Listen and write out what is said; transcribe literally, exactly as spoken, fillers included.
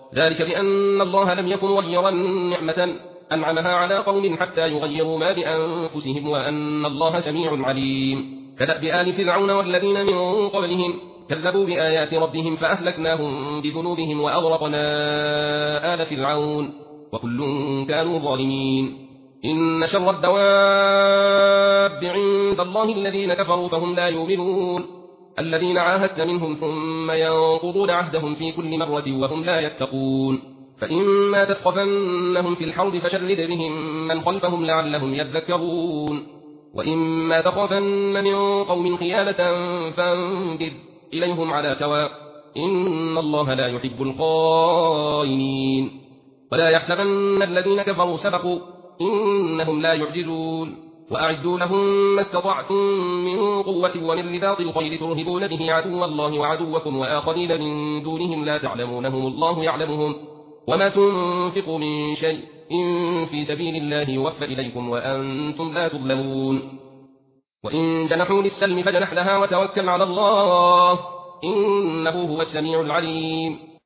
ذلك بأن الله لم يكن مغيرا نعمة أنعمها على قوم حتى يغيروا ما بأنفسهم وأن الله سميع عليم. كدأب آل فرعون والذين من قبلهم كذبوا بآيات ربهم فأهلكناهم بذنوبهم وأغرقنا آل فرعون وكل كانوا ظالمين. إن شر الدواب عند الله الذين كفروا فهم لا يؤمنون الذين عاهدت منهم ثم ينقضون عهدهم في كل مرة وهم لا يتقون. فإما تثقفنهم في الحرب فشرد بهم من خلفهم لعلهم يذكرون وإما تخافن من قوم خيانة فانبذ إليهم على سواء إن الله لا يحب الخائنين. ولا يحسبن الذين كفروا سبقوا إنهم لا يعجزون وأعدوا لهم ما استطعتم من قوة ومن رباط الخيل ترهبون به عدو الله وعدوكم وآخرين من دونهم لا تعلمونهم الله يعلمهم وما تنفقوا من شيء إن في سبيل الله يوفى إليكم وأنتم لا تظلمون. وإن جنحوا للسلم فجنح لها وتوكل على الله إنه هو السميع العليم.